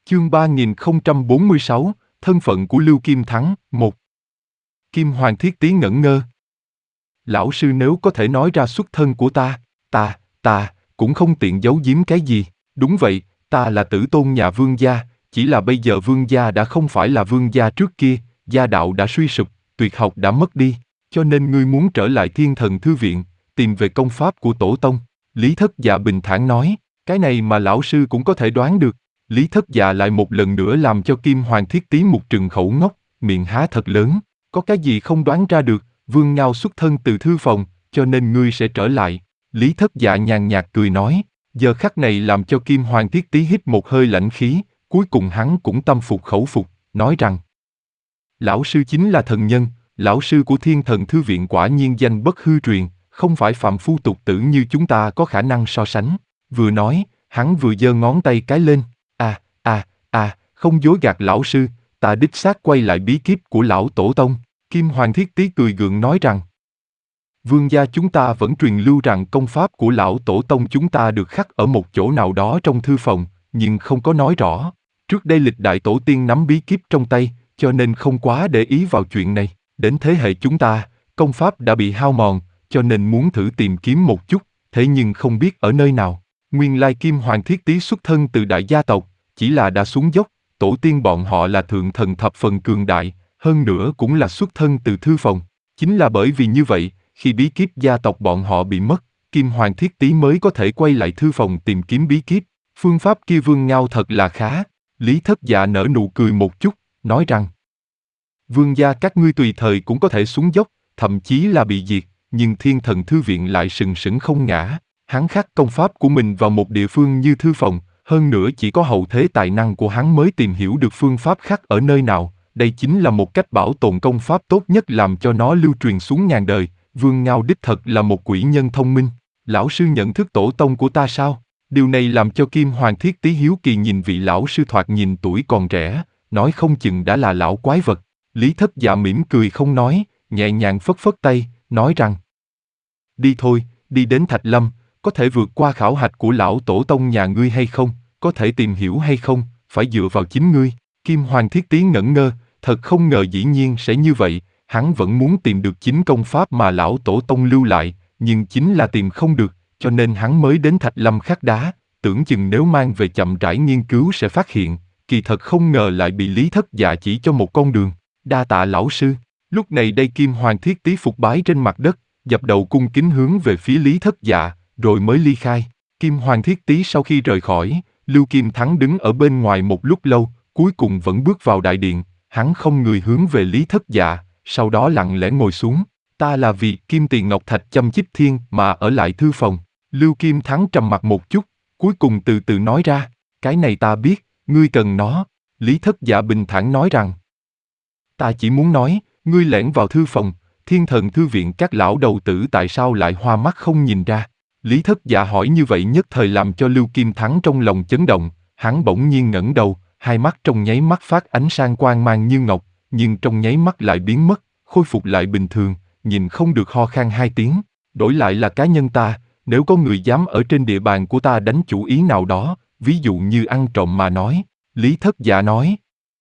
Chương 3046, thân phận của Lưu Kim Thắng, 1. Kim Hoàng Thiết Tý ngẩn ngơ. Lão sư nếu có thể nói ra xuất thân của ta cũng không tiện giấu giếm cái gì. Đúng vậy, ta là tử tôn nhà Vương gia, chỉ là bây giờ Vương gia đã không phải là Vương gia trước kia, gia đạo đã suy sụp, tuyệt học đã mất đi, cho nên ngươi muốn trở lại Thiên Thần Thư Viện, tìm về công pháp của tổ tông. Lý Thất Dạ bình thản nói, cái này mà lão sư cũng có thể đoán được. Lý Thất Dạ lại một lần nữa làm cho Kim Hoàng Thiết Tý một trừng khẩu ngốc, miệng há thật lớn, có cái gì không đoán ra được, Vương Ngao xuất thân từ thư phòng, cho nên ngươi sẽ trở lại. Lý Thất Dạ nhàn nhạt cười nói, giờ khắc này làm cho Kim Hoàng Thiết Tý hít một hơi lãnh khí, cuối cùng hắn cũng tâm phục khẩu phục, nói rằng lão sư chính là thần nhân, lão sư của Thiên Thần Thư Viện quả nhiên danh bất hư truyền, không phải phàm phu tục tử như chúng ta có khả năng so sánh. Vừa nói, hắn vừa giơ ngón tay cái lên, không dối gạt lão sư, ta đích xác quay lại bí kíp của lão tổ tông. Kim Hoàng Thiết Tý cười gượng nói rằng, Vương gia chúng ta vẫn truyền lưu rằng công pháp của lão tổ tông chúng ta được khắc ở một chỗ nào đó trong thư phòng, nhưng không có nói rõ. Trước đây lịch đại tổ tiên nắm bí kíp trong tay, cho nên không quá để ý vào chuyện này. Đến thế hệ chúng ta, công pháp đã bị hao mòn, cho nên muốn thử tìm kiếm một chút, thế nhưng không biết ở nơi nào. Nguyên lai Kim Hoàng Thiết Tý xuất thân từ đại gia tộc, chỉ là đã xuống dốc, tổ tiên bọn họ là thượng thần thập phần cường đại, hơn nữa cũng là xuất thân từ thư phòng. Chính là bởi vì như vậy, khi bí kíp gia tộc bọn họ bị mất, Kim Hoàng Thiết Tý mới có thể quay lại thư phòng tìm kiếm bí kíp. Phương pháp kia Vương Ngao thật là khá. Lý Thất Dạ nở nụ cười một chút, nói rằng, Vương gia các ngươi tùy thời cũng có thể xuống dốc, thậm chí là bị diệt, nhưng Thiên Thần Thư Viện lại sừng sững không ngã. Hắn khắc công pháp của mình vào một địa phương như thư phòng, hơn nữa chỉ có hậu thế tài năng của hắn mới tìm hiểu được phương pháp khắc ở nơi nào. Đây chính là một cách bảo tồn công pháp tốt nhất làm cho nó lưu truyền xuống ngàn đời. Vương Ngao đích thật là một quỷ nhân thông minh. Lão sư nhận thức tổ tông của ta sao? Điều này làm cho Kim Hoàng Thiết Tý hiếu kỳ nhìn vị lão sư thoạt nhìn tuổi còn trẻ, nói không chừng đã là lão quái vật. Lý Thất Dạ mỉm cười không nói, nhẹ nhàng phất phất tay, nói rằng, đi thôi, đi đến Thạch Lâm, có thể vượt qua khảo hạch của lão tổ tông nhà ngươi hay không, có thể tìm hiểu hay không, phải dựa vào chính ngươi. Kim Hoàng Thiết Tý ngẩn ngơ, thật không ngờ dĩ nhiên sẽ như vậy, hắn vẫn muốn tìm được chính công pháp mà lão tổ tông lưu lại, nhưng chính là tìm không được, cho nên hắn mới đến Thạch Lâm khắc đá, tưởng chừng nếu mang về chậm rãi nghiên cứu sẽ phát hiện, kỳ thật không ngờ lại bị Lý Thất Dạ chỉ cho một con đường. Đa tạ lão sư. Lúc này đây Kim Hoàng Thiết Tý phục bái trên mặt đất, dập đầu cung kính hướng về phía Lý Thất Dạ, rồi mới ly khai. Kim Hoàng Thiết Tý sau khi rời khỏi, Lưu Kim Thắng đứng ở bên ngoài một lúc lâu, cuối cùng vẫn bước vào đại điện, hắn không người hướng về Lý Thất Dạ, sau đó lặng lẽ ngồi xuống. Ta là vì Kim Tiền Ngọc Thạch Châm Chích Thiên mà ở lại thư phòng. Lưu Kim Thắng trầm mặt một chút, cuối cùng từ từ nói ra, cái này ta biết, ngươi cần nó. Lý Thất Dạ bình thản nói rằng, ta chỉ muốn nói, ngươi lẻn vào thư phòng, Thiên Thần Thư Viện các lão đầu tử tại sao lại hoa mắt không nhìn ra. Lý Thất Dạ hỏi như vậy nhất thời làm cho Lưu Kim Thắng trong lòng chấn động, hắn bỗng nhiên ngẩng đầu, hai mắt trong nháy mắt phát ánh sáng quang mang như ngọc, nhưng trong nháy mắt lại biến mất, khôi phục lại bình thường, nhìn không được ho khan hai tiếng. Đổi lại là cá nhân ta, nếu có người dám ở trên địa bàn của ta đánh chủ ý nào đó, ví dụ như ăn trộm mà nói, Lý Thất Dạ nói,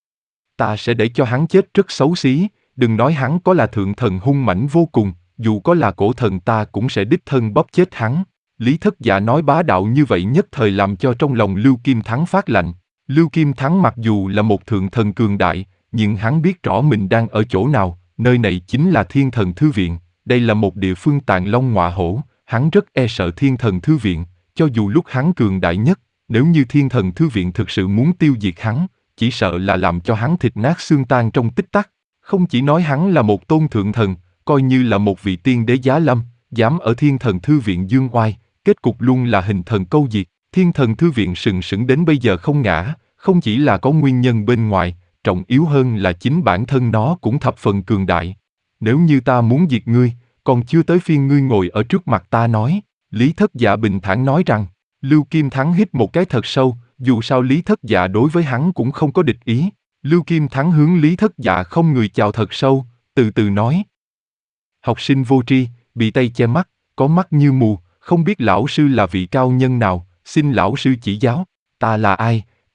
ta sẽ để cho hắn chết rất xấu xí, đừng nói hắn có là thượng thần hung mãnh vô cùng, dù có là cổ thần ta cũng sẽ đích thân bóp chết hắn. Lý Thất Dạ nói bá đạo như vậy nhất thời làm cho trong lòng Lưu Kim Thắng phát lạnh. Lưu Kim Thắng mặc dù là một thượng thần cường đại, nhưng hắn biết rõ mình đang ở chỗ nào, nơi này chính là Thiên Thần Thư Viện, đây là một địa phương tàn long ngọa hổ, hắn rất e sợ Thiên Thần Thư Viện, cho dù lúc hắn cường đại nhất, nếu như Thiên Thần Thư Viện thực sự muốn tiêu diệt hắn, chỉ sợ là làm cho hắn thịt nát xương tan trong tích tắc. Không chỉ nói hắn là một tôn thượng thần, coi như là một vị tiên đế giá lâm, dám ở Thiên Thần Thư Viện dương oai, kết cục luôn là hình thần câu diệt. Thiên Thần Thư Viện sừng sững đến bây giờ không ngã, không chỉ là có nguyên nhân bên ngoài, trọng yếu hơn là chính bản thân nó cũng thập phần cường đại. Nếu như ta muốn diệt ngươi, còn chưa tới phiên ngươi ngồi ở trước mặt ta nói. Lý Thất Dạ bình thản nói rằng. Lưu Kim Thắng hít một cái thật sâu, dù sao Lý Thất Dạ đối với hắn cũng không có địch ý. Lưu Kim Thắng hướng Lý Thất Dạ không người chào thật sâu, từ từ nói. Học sinh vô tri, bị tay che mắt, có mắt như mù, không biết lão sư là vị cao nhân nào, xin lão sư chỉ giáo. Ta là ai,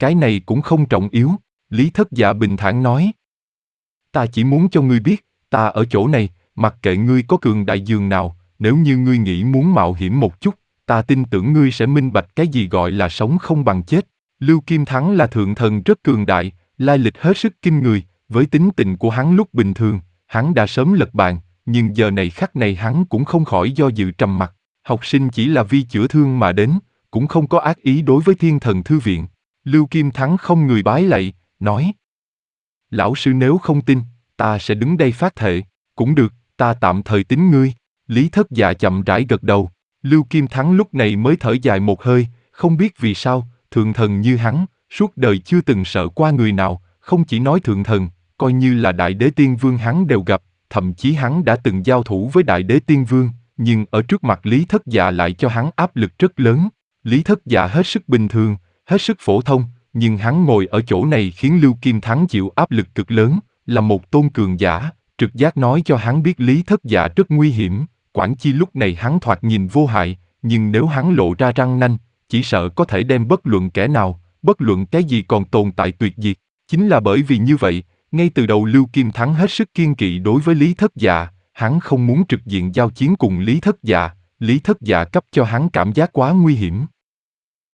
Cái này cũng không trọng yếu, Lý Thất Dạ bình thản nói. Ta chỉ muốn cho ngươi biết, ta ở chỗ này, mặc kệ ngươi có cường đại dường nào, nếu như ngươi nghĩ muốn mạo hiểm một chút, ta tin tưởng ngươi sẽ minh bạch cái gì gọi là sống không bằng chết. Lưu Kim Thắng là thượng thần rất cường đại, lai lịch hết sức kinh người, với tính tình của hắn lúc bình thường, hắn đã sớm lật bàn, nhưng giờ này khắc này hắn cũng không khỏi do dự trầm mặc. Học sinh chỉ là vì chữa thương mà đến, cũng không có ác ý đối với Thiên Thần Thư Viện. Lưu Kim Thắng không người bái lạy, nói. Lão sư nếu không tin, ta sẽ đứng đây phát thệ. Cũng được, ta tạm thời tín ngươi. Lý Thất Dạ chậm rãi gật đầu. Lưu Kim Thắng lúc này mới thở dài một hơi, không biết vì sao, thượng thần như hắn, suốt đời chưa từng sợ qua người nào, không chỉ nói thượng thần, coi như là Đại Đế Tiên Vương hắn đều gặp, thậm chí hắn đã từng giao thủ với Đại Đế Tiên Vương, nhưng ở trước mặt Lý Thất Dạ lại cho hắn áp lực rất lớn. Lý Thất Dạ hết sức bình thường, hết sức phổ thông, nhưng hắn ngồi ở chỗ này khiến Lưu Kim Thắng chịu áp lực cực lớn, là một tôn cường giả, trực giác nói cho hắn biết Lý Thất Dạ rất nguy hiểm. Quản chi lúc này hắn thoạt nhìn vô hại, nhưng nếu hắn lộ ra răng nanh, chỉ sợ có thể đem bất luận kẻ nào, bất luận cái gì còn tồn tại tuyệt diệt. Chính là bởi vì như vậy, ngay từ đầu Lưu Kim Thắng hết sức kiên kỵ đối với Lý Thất Dạ, hắn không muốn trực diện giao chiến cùng Lý Thất Dạ cấp cho hắn cảm giác quá nguy hiểm.